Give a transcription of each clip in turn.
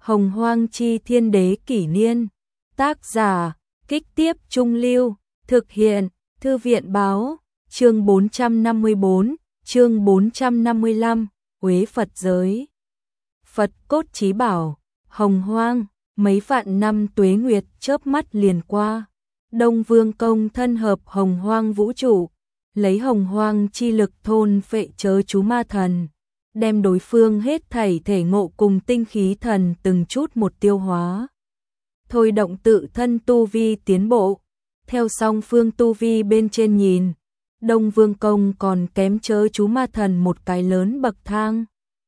Hồng Hoang Chi Thiên Đế Kỷ Niên. Tác giả, Kích Tiếp Trung Lưu. Thực hiện, Thư viện Báo. Chương 454, chương 455, Uế Phật Giới. Phật cốt chí bảo, Hồng Hoang, mấy vạn năm tuế nguyệt chớp mắt liền qua. Đông Vương Công thân hợp Hồng Hoang vũ trụ, lấy Hồng Hoang chi lực thôn phệ chớ chú ma thần, đem đối phương hết thảy thể ngộ cùng tinh khí thần từng chút một tiêu hóa. Thôi động tự thân tu vi tiến bộ, theo song phương tu vi bên trên nhìn, Đông Vương Công còn kém chớ chú ma thần một cái lớn bậc thang.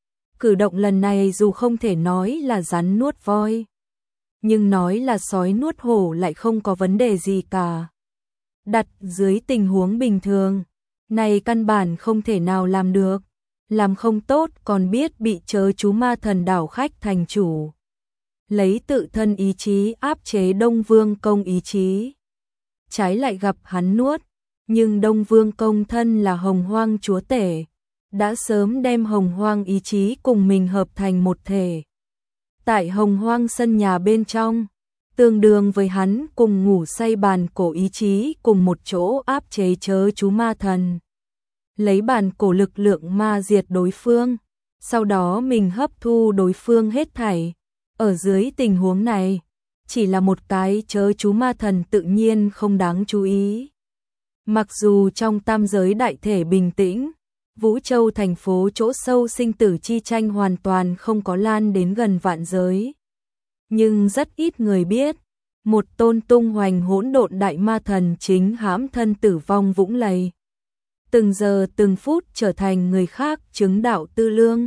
Cử động lần này dù không thể nói là rắn nuốt voi, nhưng nói là sói nuốt hổ lại không có vấn đề gì cả. Đặt dưới tình huống bình thường, này căn bản không thể nào làm được, làm không tốt còn biết bị chớ chú ma thần đảo khách thành chủ. Lấy tự thân ý chí áp chế Đông Vương Công ý chí, trái lại gặp hắn nuốt, nhưng Đông Vương Công thân là Hồng Hoang chúa tể, đã sớm đem Hồng Hoang ý chí cùng mình hợp thành một thể. Tại Hồng Hoang sân nhà bên trong, tương đương với hắn cùng ngủ say bàn cổ ý chí cùng một chỗ áp chế chớ chú ma thần. Lấy bàn cổ lực lượng ma diệt đối phương, sau đó mình hấp thu đối phương hết thảy. Ở dưới tình huống này, chỉ là một cái chớ chú ma thần tự nhiên không đáng chú ý. Mặc dù trong tam giới đại thể bình tĩnh, Vũ Châu thành phố chỗ sâu sinh tử chi tranh hoàn toàn không có lan đến gần vạn giới. Nhưng rất ít người biết, một tôn tung hoành hỗn độn đại ma thần chính hãm thân tử vong vũng lầy. Từng giờ từng phút trở thành người khác chứng đạo tư lương.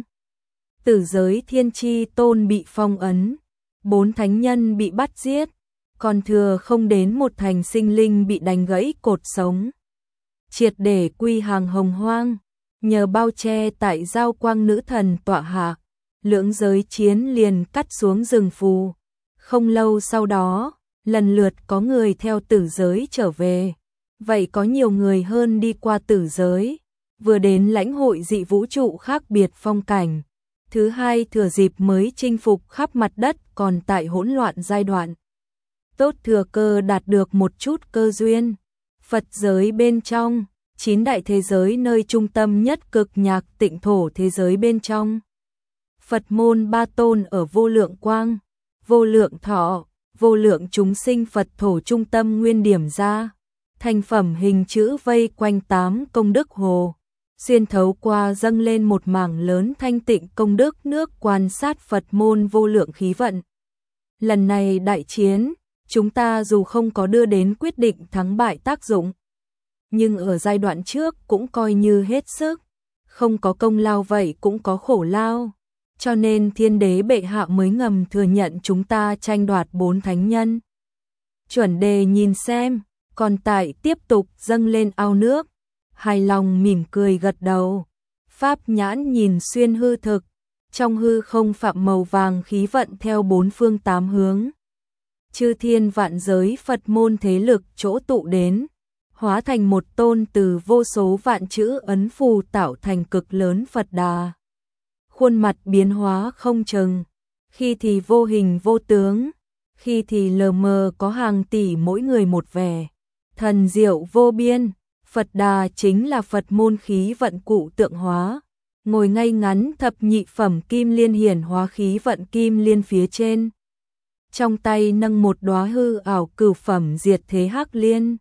Tử giới thiên chi tôn bị phong ấn, 4 thánh nhân bị bắt giết, còn thừa không đến một thành sinh linh bị đánh gãy cột sống. Triệt để quy hàng Hồng Hoang, nhờ bao che tại giao quang nữ thần tọa hạ, lưỡng giới chiến liền cắt xuống rừng phù. Không lâu sau đó, lần lượt có người theo tử giới trở về. Vậy có nhiều người hơn đi qua tử giới, vừa đến lãnh hội dị vũ trụ khác biệt phong cảnh. Thứ hai thừa dịp mới chinh phục khắp mặt đất còn tại hỗn loạn giai đoạn. Tốt thừa cơ đạt được một chút cơ duyên. Phật giới bên trong, 9 đại thế giới nơi trung tâm nhất cực nhạc tịnh thổ thế giới bên trong. Phật môn ba tôn ở vô lượng quang, vô lượng thọ, vô lượng chúng sinh Phật thổ trung tâm nguyên điểm ra. Thành phẩm hình chữ vây quanh 8 công đức hồ, xuyên thấu qua dâng lên một mảng lớn thanh tịnh công đức nước quan sát Phật môn vô lượng khí vận. Lần này đại chiến, chúng ta dù không có đưa đến quyết định thắng bại tác dụng, nhưng ở giai đoạn trước cũng coi như hết sức, không có công lao vậy cũng có khổ lao, cho nên Thiên Đế bệ hạ mới ngầm thừa nhận chúng ta tranh đoạt 4 thánh nhân. Chuẩn Đề nhìn xem, còn tại tiếp tục dâng lên ao nước, hài lòng mỉm cười gật đầu. Pháp nhãn nhìn xuyên hư thực, trong hư không phạm màu vàng khí vận theo 4 phương 8 hướng. Chư thiên vạn giới Phật môn thế lực chỗ tụ đến, hóa thành một tôn từ vô số vạn chữ ấn phù tạo thành cực lớn Phật Đà. Khuôn mặt biến hóa không chừng, khi thì vô hình vô tướng, khi thì lờ mờ có hàng tỷ mỗi người một vẻ. Thần diệu vô biên, Phật Đà chính là Phật môn khí vận cụ tượng hóa, ngồi ngay ngắn thập nhị phẩm kim liên hiển hóa khí vận kim liên phía trên. Trong tay nâng một đóa hư ảo cửu phẩm diệt thế hắc liên.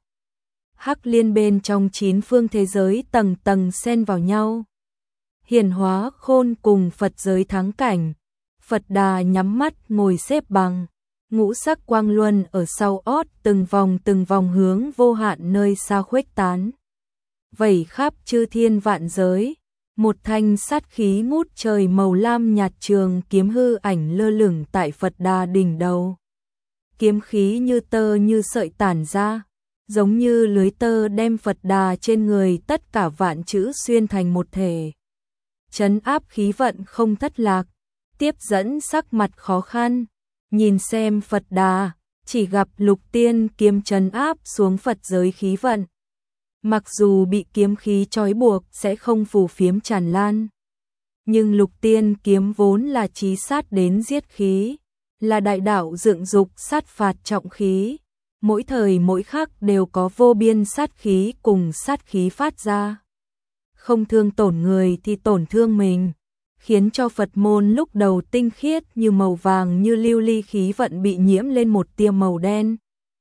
Hắc liên bên trong 9 phương thế giới tầng tầng xen vào nhau. Hiển hóa khôn cùng Phật giới thắng cảnh. Phật Đà nhắm mắt ngồi xếp bằng. Ngũ sắc quang luân ở sau ót từng vòng hướng vô hạn nơi xa khuếch tán. Vẩy khắp chư thiên vạn giới, một thanh sát khí ngút trời màu lam nhạt trường kiếm hư ảnh lơ lửng tại Phật Đà đỉnh đầu. Kiếm khí như tơ như sợi tản ra, giống như lưới tơ đem Phật Đà trên người tất cả vạn chữ xuyên thành một thể. Trấn áp khí vận không thất lạc, tiếp dẫn sắc mặt khó khăn. Nhìn xem Phật Đà, chỉ gặp lục tiên kiếm trấn áp xuống Phật giới khí vận. Mặc dù bị kiếm khí trói buộc sẽ không phù phiếm tràn lan, nhưng lục tiên kiếm vốn là chí sát đến giết khí, là đại đạo dựng dục sát phạt trọng khí, mỗi thời mỗi khắc đều có vô biên sát khí cùng sát khí phát ra. Không thương tổn người thì tổn thương mình, khiến cho Phật môn lúc đầu tinh khiết như màu vàng như lưu ly khí vận bị nhiễm lên một tia màu đen.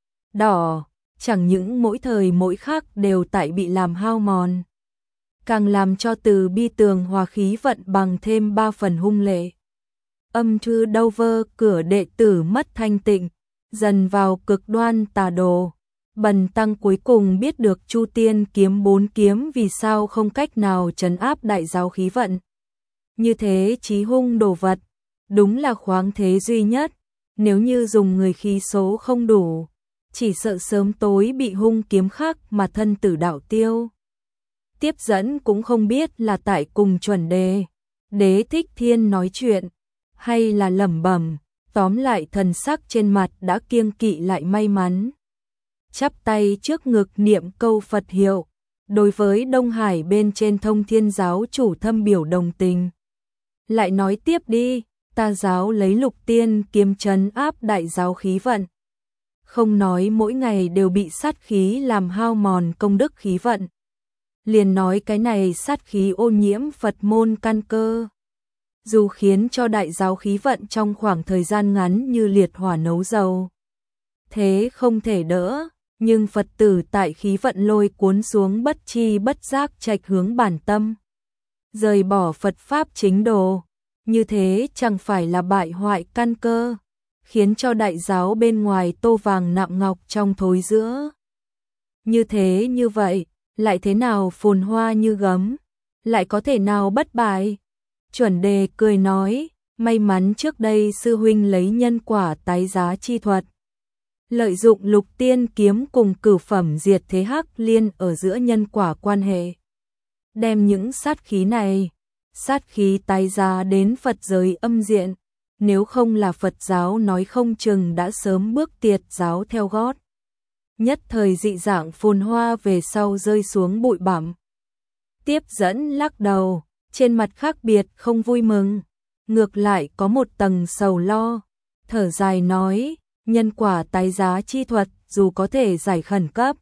Đỏ, chẳng những mỗi thời mỗi khắc đều tại bị làm hao mòn, càng làm cho từ bi tường hòa khí vận bằng thêm 3 phần hung lệ. Âm thư đâu vơ cửa đệ tử mất thanh tịnh, dần vào cực đoan tà đồ. Bần tăng cuối cùng biết được Chu Tiên kiếm 4 kiếm vì sao không cách nào trấn áp đại giáo khí vận. Như thế chí hung đồ vật, đúng là khoáng thế duy nhất, nếu như dùng người khí số không đủ, chỉ sợ sớm tối bị hung kiếm khắc mà thân tử đạo tiêu. Tiếp dẫn cũng không biết là tại cùng chuẩn đề, Đế Thích Thiên nói chuyện, hay là lẩm bẩm, tóm lại thần sắc trên mặt đã kiêng kỵ lại may mắn. Chắp tay trước ngực niệm câu Phật hiệu, đối với Đông Hải bên trên Thông Thiên giáo chủ thâm biểu đồng tình. Lại nói tiếp đi, ta giáo lấy Lục Tiên kiếm trấn áp đại giáo khí vận. Không nói mỗi ngày đều bị sát khí làm hao mòn công đức khí vận. Liền nói cái này sát khí ô nhiễm Phật môn căn cơ. Dù khiến cho đại giáo khí vận trong khoảng thời gian ngắn như liệt hỏa nấu dầu. Thế không thể đỡ, nhưng Phật tử tại khí vận lôi cuốn xuống bất chi bất giác trạch hướng bản tâm. Rời bỏ Phật Pháp chính đồ, như thế chẳng phải là bại hoại căn cơ, khiến cho đại giáo bên ngoài tô vàng nạm ngọc trong thối giữa. Như thế như vậy, lại thế nào phồn hoa như gấm, lại có thể nào bất bại? Chuẩn đề cười nói, may mắn trước đây sư huynh lấy nhân quả tái giá chi thuật. Lợi dụng Lục Tiên kiếm cùng cửu phẩm diệt thế hắc liên ở giữa nhân quả quan hệ. Đem những sát khí này, sát khí tái giá đến Phật giới âm diện, nếu không là Phật giáo nói không chừng đã sớm bước tiệt giáo theo gót. Nhất thời dị dạng phồn hoa về sau rơi xuống bụi bặm. Tiếp dẫn lắc đầu, trên mặt khác biệt không vui mừng, ngược lại có một tầng sầu lo, thở dài nói, nhân quả tái giá chi thuật dù có thể giải khẩn cấp.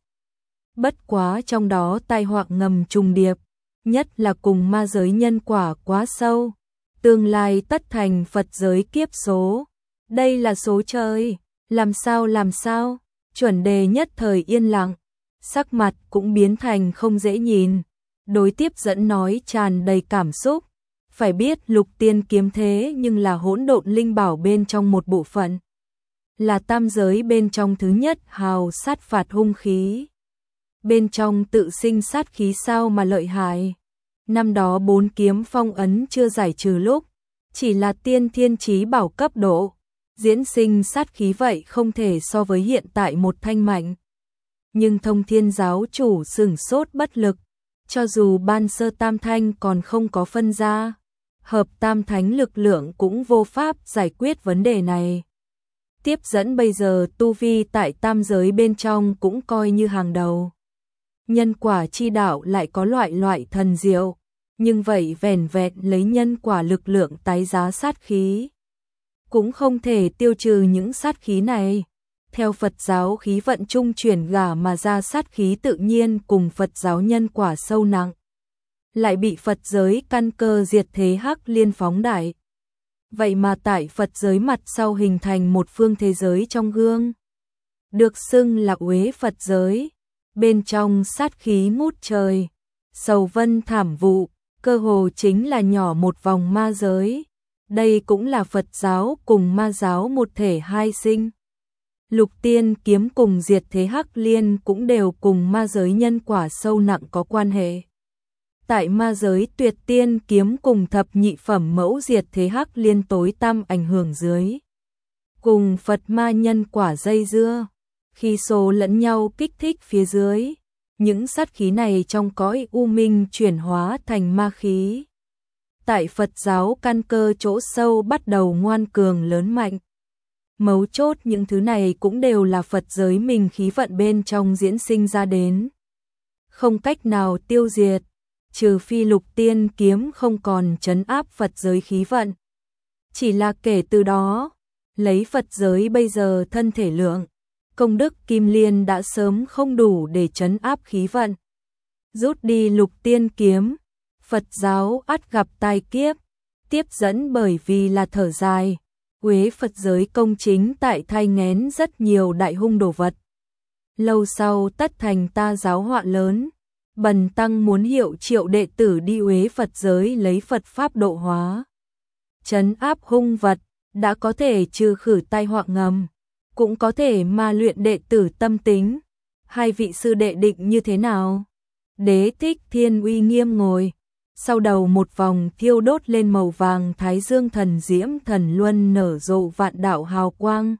Bất quá trong đó tai họa ngầm trùng điệp, nhất là cùng ma giới nhân quả quá sâu, tương lai tất thành Phật giới kiếp số. Đây là số trời, làm sao? Chuẩn đề nhất thời yên lặng, sắc mặt cũng biến thành không dễ nhìn. Đối tiếp dẫn nói tràn đầy cảm xúc, phải biết Lục Tiên kiếm thế nhưng là hỗn độn linh bảo bên trong một bộ phận. Là tam giới bên trong thứ nhất hào sát phạt hung khí. Bên trong tự sinh sát khí sao mà lợi hại. Năm đó 4 kiếm phong ấn chưa giải trừ lúc, chỉ là tiên thiên chí bảo cấp độ, diễn sinh sát khí vậy không thể so với hiện tại một thanh mạnh. Nhưng Thông Thiên giáo chủ sửng sốt bất lực, cho dù ban sơ tam thanh còn không có phân ra, hợp tam thánh lực lượng cũng vô pháp giải quyết vấn đề này. Tiếp dẫn bây giờ tu vi tại tam giới bên trong cũng coi như hàng đầu. Nhân quả chi đạo lại có loại thần diệu, nhưng vậy vẻn vẹn lấy nhân quả lực lượng tái giá sát khí, cũng không thể tiêu trừ những sát khí này. Theo Phật giáo khí vận trung chuyển gả mà ra sát khí tự nhiên cùng Phật giáo nhân quả sâu nặng, lại bị Phật giới căn cơ diệt thế hắc liên phóng đại. Vậy mà tại Phật giới mặt sau hình thành một phương thế giới trong gương, được xưng là Uế Phật giới, bên trong sát khí ngút trời, sầu vân thảm vụ, cơ hồ chính là nhỏ một vòng ma giới. Đây cũng là Phật giáo cùng ma giáo một thể hai sinh. Lục Tiên kiếm cùng diệt thế hắc liên cũng đều cùng ma giới nhân quả sâu nặng có quan hệ. Tại ma giới Tuyệt Tiên kiếm cùng thập nhị phẩm mẫu diệt thế hắc liên tối tăm ảnh hưởng dưới, cùng Phật ma nhân quả dây dưa, khi số lẫn nhau kích thích phía dưới, những sát khí này trong cõi u minh chuyển hóa thành ma khí. Tại Phật giáo căn cơ chỗ sâu bắt đầu ngoan cường lớn mạnh. Mấu chốt những thứ này cũng đều là Phật giới mình khí vận bên trong diễn sinh ra đến, không cách nào tiêu diệt, trừ phi Lục Tiên kiếm không còn trấn áp Phật giới khí vận. Chỉ là kể từ đó, lấy Phật giới bây giờ thân thể lượng, công đức kim liên đã sớm không đủ để trấn áp khí vận. Rút đi lục tiên kiếm, Phật giáo ắt gặp tai kiếp, tiếp dẫn bởi vì là thở dài, uế Phật giới công chính tại thai nghén rất nhiều đại hung đồ vật. Lâu sau tất thành ta giáo họa lớn, bần tăng muốn hiệu triệu đệ tử đi uế Phật giới lấy Phật Pháp độ hóa. Trấn áp hung vật, đã có thể trừ khử tai họa ngầm, cũng có thể ma luyện đệ tử tâm tính. Hai vị sư đệ định như thế nào? Đế Thích Thiên uy nghiêm ngồi, sau đầu một vòng thiêu đốt lên màu vàng thái dương thần diễm thần luân nở rộ vạn đạo hào quang.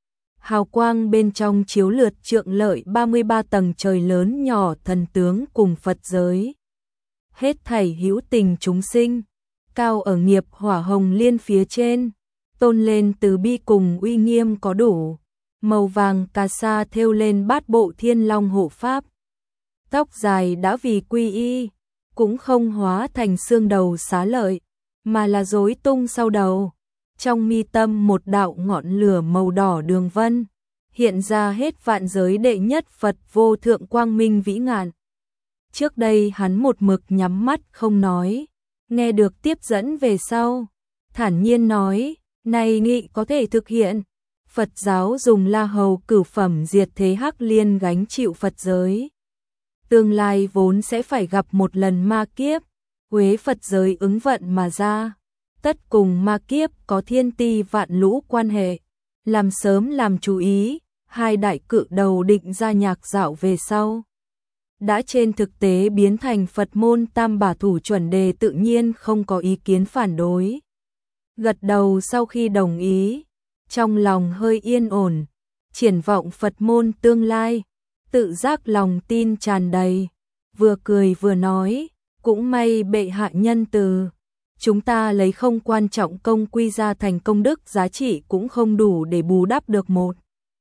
Hào quang bên trong chiếu lượt trượng lợi 33 tầng trời lớn nhỏ thần tướng cùng Phật giới. Hết thảy hữu tình chúng sinh, cao ở nghiệp hỏa hồng liên phía trên, tôn lên từ bi cùng uy nghiêm có đủ. Màu vàng cà sa thêu lên bát bộ thiên long hộ pháp. Tóc dài đã vì quy y, cũng không hóa thành xương đầu xá lợi, mà là rối tung sau đầu. Trong mi tâm một đạo ngọn lửa màu đỏ đường vân, hiện ra hết vạn giới đệ nhất Phật vô thượng quang minh vĩ ngạn. Trước đây hắn một mực nhắm mắt không nói, nghe được tiếp dẫn về sau, thản nhiên nói, này nghị có thể thực hiện. Phật giáo dùng La Hầu cửu phẩm diệt thế hắc liên gánh chịu Phật giới. Tương lai vốn sẽ phải gặp một lần ma kiếp, uế Phật giới ứng vận mà ra. Tất cùng ma kiếp có thiên ti vạn lũ quan hệ, làm sớm làm chú ý, hai đại cự đầu định ra nhạc dạo về sau. Đã trên thực tế biến thành Phật môn tam bả thủ chuẩn đề tự nhiên không có ý kiến phản đối. Gật đầu sau khi đồng ý, trong lòng hơi yên ổn, triển vọng Phật môn tương lai, tự giác lòng tin tràn đầy, vừa cười vừa nói, cũng may bệ hạ nhân từ. Chúng ta lấy không quan trọng công quy ra thành công đức giá trị cũng không đủ để bù đắp được một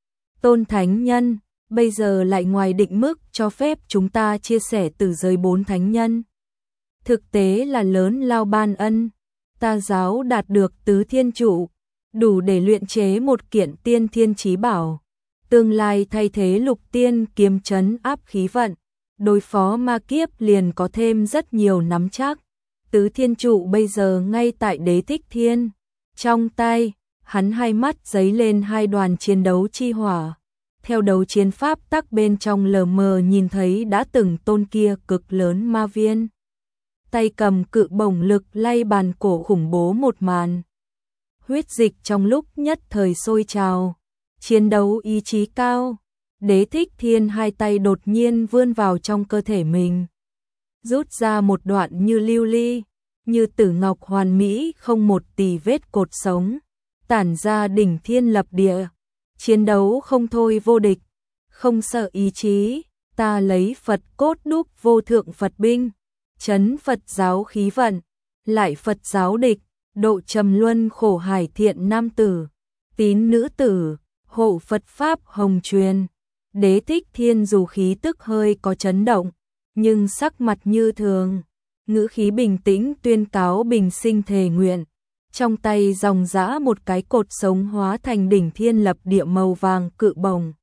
tôn thánh nhân, bây giờ lại ngoài định mức cho phép chúng ta chia sẻ từ giới 4 thánh nhân. Thực tế là lớn lao ban ân, ta giáo đạt được tứ thiên trụ, đủ để luyện chế một kiện tiên thiên chí bảo, tương lai thay thế lục tiên kiếm trấn áp khí vận, đối phó ma kiếp liền có thêm rất nhiều nắm chắc. Tứ thiên trụ bây giờ ngay tại Đế Thích Thiên, trong tay, hắn hai mắt giấy lên hai đoàn chiến đấu chi hỏa. Theo đấu chiến pháp tắc bên trong lờ mờ nhìn thấy đã từng tôn kia cực lớn ma viên. Tay cầm cự bổng lực lay bàn cổ khủng bố một màn. Huyết dịch trong lúc nhất thời sôi trào, chiến đấu ý chí cao. Đế Thích Thiên hai tay đột nhiên vươn vào trong cơ thể mình, rút ra một đoạn như lưu ly, như tử ngọc hoàn mỹ không một tì vết cột sống, tản ra đỉnh thiên lập địa, chiến đấu không thôi vô địch, không sợ ý chí, ta lấy Phật cốt đúc vô thượng Phật binh, trấn Phật giáo khí vận, lại Phật giáo địch, độ trầm luân khổ hải thiện nam tử, tín nữ tử, hộ Phật pháp hồng truyền. Đế Thích Thiên dù khí tức hơi có chấn động, nhưng sắc mặt như thường, ngữ khí bình tĩnh tuyên cáo bình sinh thề nguyện. Trong tay dòng dã một cái cột sống hóa thành đỉnh thiên lập địa màu vàng cự bồng,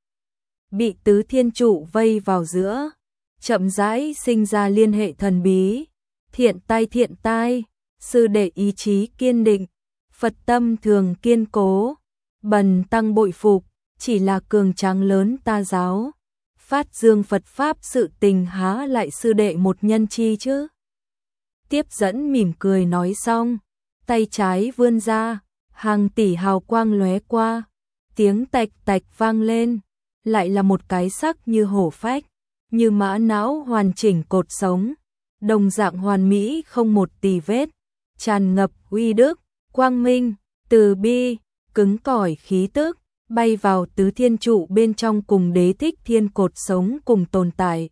bị tứ thiên trụ vây vào giữa, chậm rãi sinh ra liên hệ thần bí. Thiện tai, sư đệ ý chí kiên định, Phật tâm thường kiên cố, bần tăng bội phục, chỉ là cường tráng lớn ta giáo, phát dương Phật pháp sự tình há lại sư đệ một nhân chi chứ. Tiếp dẫn mỉm cười nói xong, tay trái vươn ra, hàng tỷ hào quang lóe qua, tiếng tạch tạch vang lên, lại là một cái sắc như hổ phách, như mã não hoàn chỉnh cột sống, đồng dạng hoàn mỹ không một tì vết, tràn ngập uy đức, quang minh, từ bi, cứng cỏi khí tức, bay vào tứ thiên trụ bên trong cùng Đế Thích Thiên cột sống cùng tồn tại.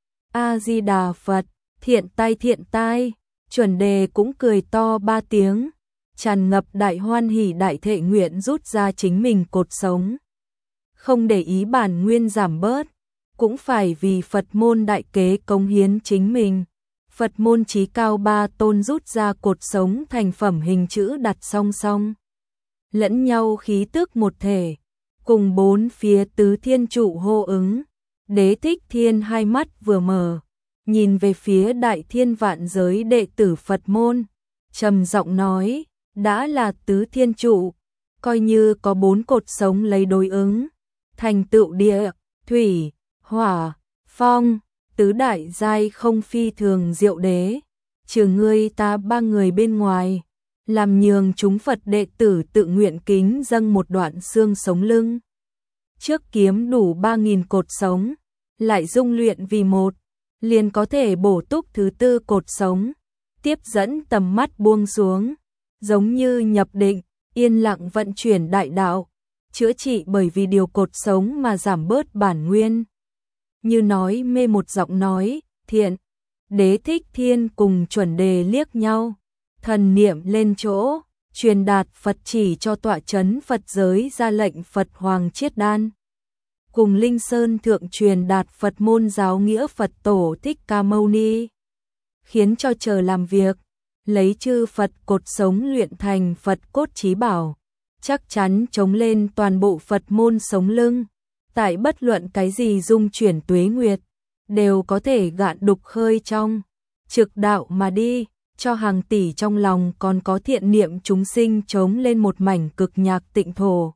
A Di Đà Phật, thiện tai, chuẩn đề cũng cười to 3 tiếng, tràn ngập đại hoan hỉ đại thệ nguyện rút ra chính mình cột sống. Không để ý bản nguyên giảm bớt, cũng phải vì Phật môn đại kế cống hiến chính mình. Phật môn chí cao 3 tôn rút ra cột sống thành phẩm hình chữ đặt song song. lẫn nhau khí tức một thể, cùng bốn phía tứ thiên trụ hô ứng. Đế Thích Thiên hai mắt vừa mở, nhìn về phía đại thiên vạn giới đệ tử Phật môn, trầm giọng nói, đã là tứ thiên trụ, coi như có bốn cột sống lấy đối ứng, thành tựu địa, thủy, hỏa, phong, tứ đại giai không phi thường diệu đế, trừ ngươi ta ba người bên ngoài, làm nhường chúng Phật đệ tử tự nguyện kính dâng một đoạn xương sống lưng. Trước kiếm đủ 3.000 cột sống, lại dung luyện vì một, liền có thể bổ túc thứ tư cột sống, tiếp dẫn tầm mắt buông xuống, giống như nhập định, yên lặng vận chuyển đại đạo, chữa trị bởi vì điều cột sống mà giảm bớt bản nguyên. Như nói mê một giọng nói, thiện, Đế Thích Thiên cùng chuẩn đề liếc nhau, thần niệm lên chỗ, truyền đạt Phật chỉ cho tọa chấn Phật giới ra lệnh Phật Hoàng Chiết Đan. Cùng Linh Sơn Thượng truyền đạt Phật môn giáo nghĩa Phật Tổ Thích Ca Mâu Ni, khiến cho chờ làm việc, lấy chư Phật cột sống luyện thành Phật cốt chí bảo, chắc chắn chống lên toàn bộ Phật môn sống lưng, tại bất luận cái gì dung chuyển tuế nguyệt, đều có thể gạn đục khơi trong, trực đạo mà đi, cho hàng tỷ trong lòng còn có thiện niệm chúng sinh chống lên một mảnh cực nhạc tịnh thổ.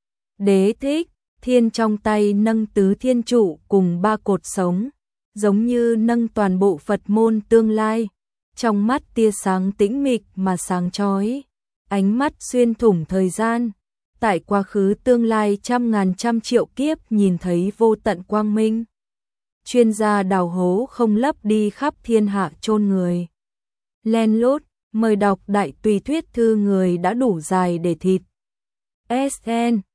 Đế Thích Thiên trong tay nâng tứ thiên trụ cùng ba cột sống, giống như nâng toàn bộ Phật môn tương lai, trong mắt tia sáng tĩnh mịch mà sáng chói, ánh mắt xuyên thủng thời gian, tại quá khứ tương lai trăm ngàn trăm triệu kiếp nhìn thấy vô tận quang minh. Chuyên gia đào hố không lấp đi khắp thiên hạ chôn người. Len lút, mời đọc đại tùy thuyết thư người đã đủ dài để thịt. SN